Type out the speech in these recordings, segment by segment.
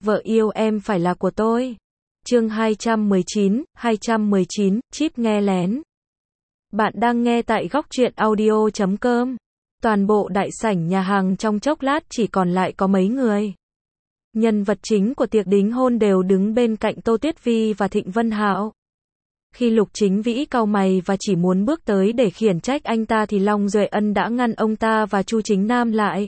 Vợ yêu em phải là của tôi. Chương 219, Chip nghe lén. Bạn đang nghe tại góc truyện audio.com. Toàn bộ đại sảnh nhà hàng trong chốc lát chỉ còn lại có mấy người. Nhân vật chính của tiệc đính hôn đều đứng bên cạnh Tô Tuyết Vi và Thịnh Vân Hạo. Khi Lục Chính Vĩ cau mày và chỉ muốn bước tới để khiển trách anh ta thì Long Duệ Ân đã ngăn ông ta và Chu Chính Nam lại.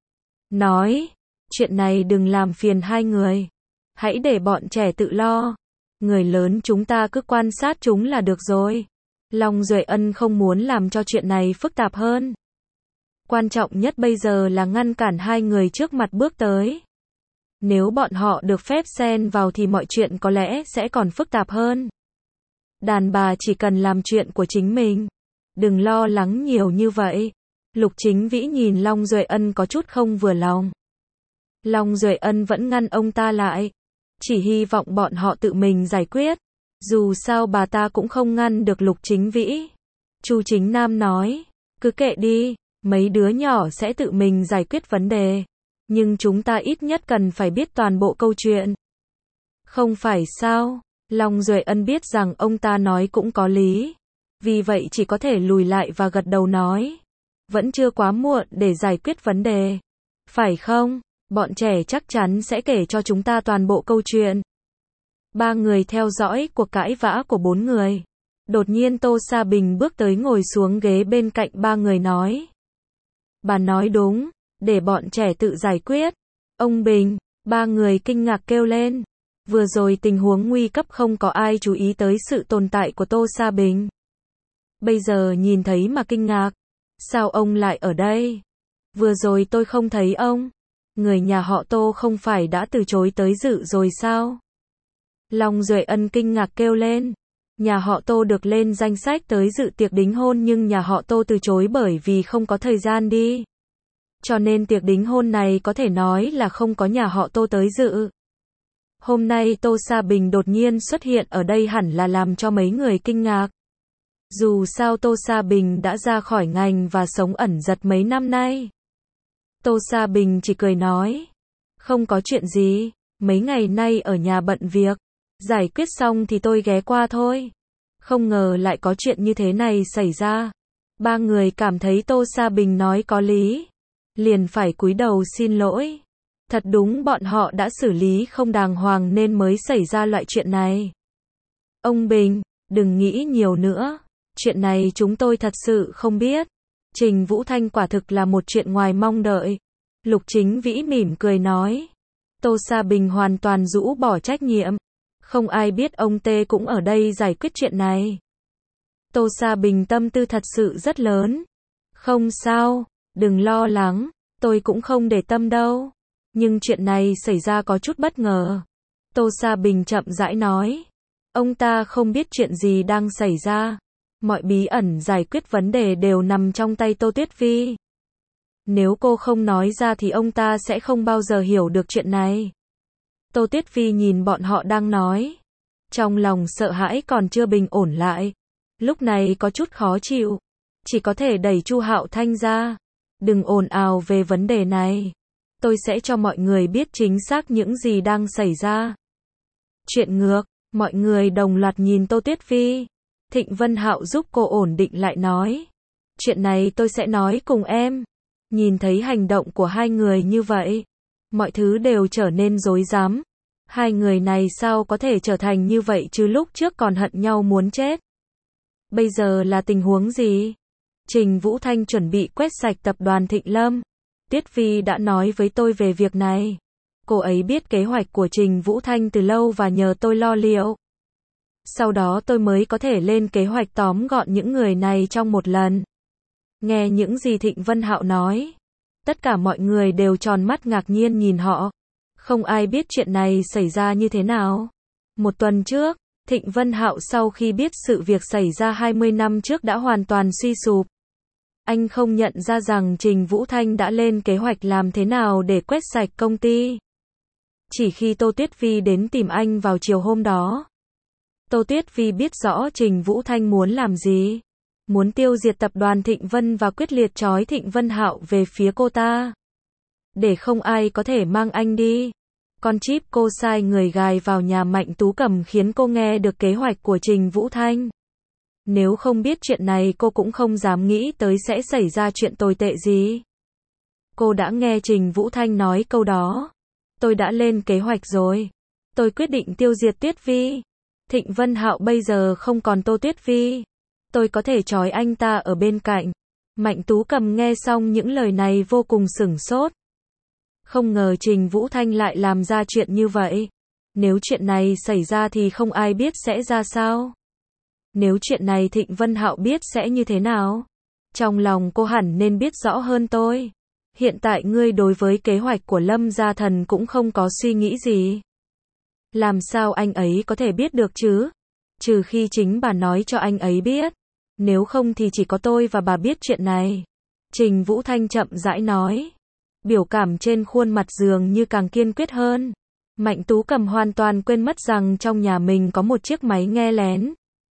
Nói, chuyện này đừng làm phiền hai người. Hãy để bọn trẻ tự lo. Người lớn chúng ta cứ quan sát chúng là được rồi. Long Duệ Ân không muốn làm cho chuyện này phức tạp hơn. Quan trọng nhất bây giờ là ngăn cản hai người trước mặt bước tới. Nếu bọn họ được phép xen vào thì mọi chuyện có lẽ sẽ còn phức tạp hơn. Đàn bà chỉ cần làm chuyện của chính mình. Đừng lo lắng nhiều như vậy. Lục Chính Vĩ nhìn Long Duệ Ân có chút không vừa lòng. Long Duệ Ân vẫn ngăn ông ta lại. Chỉ hy vọng bọn họ tự mình giải quyết. Dù sao bà ta cũng không ngăn được Lục Chính Vĩ. Chu Chính Nam nói, cứ kệ đi, mấy đứa nhỏ sẽ tự mình giải quyết vấn đề. Nhưng chúng ta ít nhất cần phải biết toàn bộ câu chuyện. Không phải sao? Long Duệ Ân biết rằng ông ta nói cũng có lý. Vì vậy chỉ có thể lùi lại và gật đầu nói. Vẫn chưa quá muộn để giải quyết vấn đề. Phải không? Bọn trẻ chắc chắn sẽ kể cho chúng ta toàn bộ câu chuyện. Ba người theo dõi cuộc cãi vã của bốn người. Đột nhiên Tô Sa Bình bước tới ngồi xuống ghế bên cạnh ba người nói. Bà nói đúng, để bọn trẻ tự giải quyết. Ông Bình, ba người kinh ngạc kêu lên. Vừa rồi tình huống nguy cấp không có ai chú ý tới sự tồn tại của Tô Sa Bình. Bây giờ nhìn thấy mà kinh ngạc. Sao ông lại ở đây? Vừa rồi tôi không thấy ông. Người nhà họ Tô không phải đã từ chối tới dự rồi sao? Long Duệ Ân kinh ngạc kêu lên. Nhà họ Tô được lên danh sách tới dự tiệc đính hôn nhưng nhà họ Tô từ chối bởi vì không có thời gian đi. Cho nên tiệc đính hôn này có thể nói là không có nhà họ Tô tới dự. Hôm nay Tô Sa Bình đột nhiên xuất hiện ở đây hẳn là làm cho mấy người kinh ngạc. Dù sao Tô Sa Bình đã ra khỏi ngành và sống ẩn giật mấy năm nay. Tô Sa Bình chỉ cười nói. Không có chuyện gì, mấy ngày nay ở nhà bận việc. Giải quyết xong thì tôi ghé qua thôi. Không ngờ lại có chuyện như thế này xảy ra. Ba người cảm thấy Tô Sa Bình nói có lý. Liền phải cúi đầu xin lỗi. Thật đúng bọn họ đã xử lý không đàng hoàng nên mới xảy ra loại chuyện này. Ông Bình, đừng nghĩ nhiều nữa. Chuyện này chúng tôi thật sự không biết. Trình Vũ Thanh quả thực là một chuyện ngoài mong đợi. Lục Chính Vĩ mỉm cười nói. Tô Sa Bình hoàn toàn rũ bỏ trách nhiệm. Không ai biết ông Tê cũng ở đây giải quyết chuyện này. Tô Sa Bình tâm tư thật sự rất lớn. Không sao, đừng lo lắng, tôi cũng không để tâm đâu. Nhưng chuyện này xảy ra có chút bất ngờ. Tô Sa Bình chậm rãi nói. Ông ta không biết chuyện gì đang xảy ra. Mọi bí ẩn giải quyết vấn đề đều nằm trong tay Tô Tuyết Vi. Nếu cô không nói ra thì ông ta sẽ không bao giờ hiểu được chuyện này. Tô Tuyết Vi nhìn bọn họ đang nói. Trong lòng sợ hãi còn chưa bình ổn lại. Lúc này có chút khó chịu. Chỉ có thể đẩy Chu Hạo Thanh ra. Đừng ồn ào về vấn đề này. Tôi sẽ cho mọi người biết chính xác những gì đang xảy ra. Chuyện ngược, mọi người đồng loạt nhìn Tô Tuyết Vi. Thịnh Vân Hạo giúp cô ổn định lại nói. Chuyện này tôi sẽ nói cùng em. Nhìn thấy hành động của hai người như vậy. Mọi thứ đều trở nên rối rắm. Hai người này sao có thể trở thành như vậy chứ lúc trước còn hận nhau muốn chết. Bây giờ là tình huống gì? Trình Vũ Thanh chuẩn bị quét sạch tập đoàn Thịnh Lâm. Tuyết Vi đã nói với tôi về việc này. Cô ấy biết kế hoạch của Trình Vũ Thanh từ lâu và nhờ tôi lo liệu. Sau đó tôi mới có thể lên kế hoạch tóm gọn những người này trong một lần. Nghe những gì Thịnh Vân Hạo nói. Tất cả mọi người đều tròn mắt ngạc nhiên nhìn họ. Không ai biết chuyện này xảy ra như thế nào. Một tuần trước, Thịnh Vân Hạo sau khi biết sự việc xảy ra 20 năm trước đã hoàn toàn suy sụp. Anh không nhận ra rằng Trình Vũ Thanh đã lên kế hoạch làm thế nào để quét sạch công ty. Chỉ khi Tô Tuyết Vi đến tìm anh vào chiều hôm đó. Tô Tuyết Vi biết rõ Trình Vũ Thanh muốn làm gì. Muốn tiêu diệt tập đoàn Thịnh Vân và quyết liệt trói Thịnh Vân Hạo về phía cô ta. Để không ai có thể mang anh đi. Con chip cô sai người gài vào nhà Mạnh Tú Cầm khiến cô nghe được kế hoạch của Trình Vũ Thanh. Nếu không biết chuyện này cô cũng không dám nghĩ tới sẽ xảy ra chuyện tồi tệ gì. Cô đã nghe Trình Vũ Thanh nói câu đó. Tôi đã lên kế hoạch rồi. Tôi quyết định tiêu diệt Tuyết Vi. Thịnh Vân Hạo bây giờ không còn Tô Tuyết Vi. Tôi có thể trói anh ta ở bên cạnh. Mạnh Tú Cầm nghe xong những lời này vô cùng sửng sốt. Không ngờ Trình Vũ Thanh lại làm ra chuyện như vậy. Nếu chuyện này xảy ra thì không ai biết sẽ ra sao. Nếu chuyện này Thịnh Vân Hạo biết sẽ như thế nào? Trong lòng cô hẳn nên biết rõ hơn tôi. Hiện tại ngươi đối với kế hoạch của Lâm Gia Thần cũng không có suy nghĩ gì. Làm sao anh ấy có thể biết được chứ? Trừ khi chính bà nói cho anh ấy biết. Nếu không thì chỉ có tôi và bà biết chuyện này. Trình Vũ Thanh chậm rãi nói. Biểu cảm trên khuôn mặt dường như càng kiên quyết hơn. Mạnh Tú Cầm hoàn toàn quên mất rằng trong nhà mình có một chiếc máy nghe lén.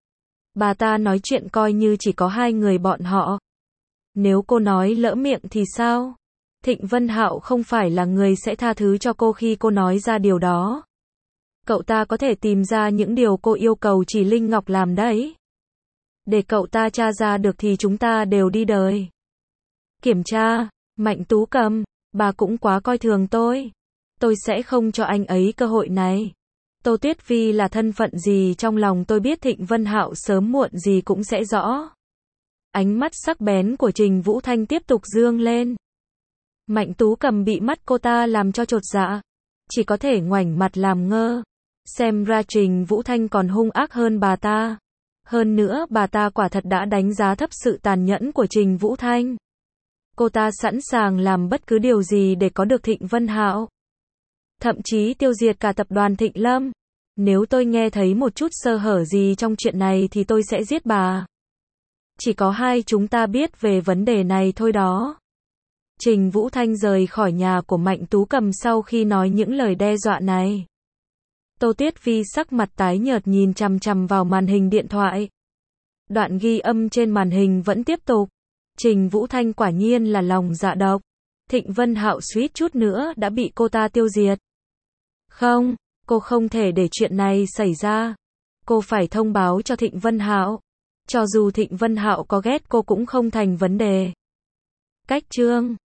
Bà ta nói chuyện coi như chỉ có hai người bọn họ. Nếu cô nói lỡ miệng thì sao? Thịnh Vân Hạo không phải là người sẽ tha thứ cho cô khi cô nói ra điều đó. Cậu ta có thể tìm ra những điều cô yêu cầu chỉ Linh Ngọc làm đấy. Để cậu ta tra ra được thì chúng ta đều đi đời. Kiểm tra, Mạnh Tú Cầm, bà cũng quá coi thường tôi. Tôi sẽ không cho anh ấy cơ hội này. Tô Tuyết Vi là thân phận gì trong lòng tôi biết Thịnh Vân Hạo sớm muộn gì cũng sẽ rõ. Ánh mắt sắc bén của Trình Vũ Thanh tiếp tục dương lên. Mạnh Tú Cầm bị mắt cô ta làm cho chột dạ. Chỉ có thể ngoảnh mặt làm ngơ. Xem ra Trình Vũ Thanh còn hung ác hơn bà ta. Hơn nữa bà ta quả thật đã đánh giá thấp sự tàn nhẫn của Trình Vũ Thanh. Cô ta sẵn sàng làm bất cứ điều gì để có được Thịnh Vân Hạo. Thậm chí tiêu diệt cả tập đoàn Thịnh Lâm. Nếu tôi nghe thấy một chút sơ hở gì trong chuyện này thì tôi sẽ giết bà. Chỉ có hai chúng ta biết về vấn đề này thôi đó. Trình Vũ Thanh rời khỏi nhà của Mạnh Tú Cầm sau khi nói những lời đe dọa này. Tô Tuyết Vi sắc mặt tái nhợt nhìn chằm chằm vào màn hình điện thoại. Đoạn ghi âm trên màn hình vẫn tiếp tục. Trình Vũ Thanh quả nhiên là lòng dạ độc. Thịnh Vân Hạo suýt chút nữa đã bị cô ta tiêu diệt. Không, cô không thể để chuyện này xảy ra. Cô phải thông báo cho Thịnh Vân Hạo. Cho dù Thịnh Vân Hạo có ghét cô cũng không thành vấn đề. Cách chương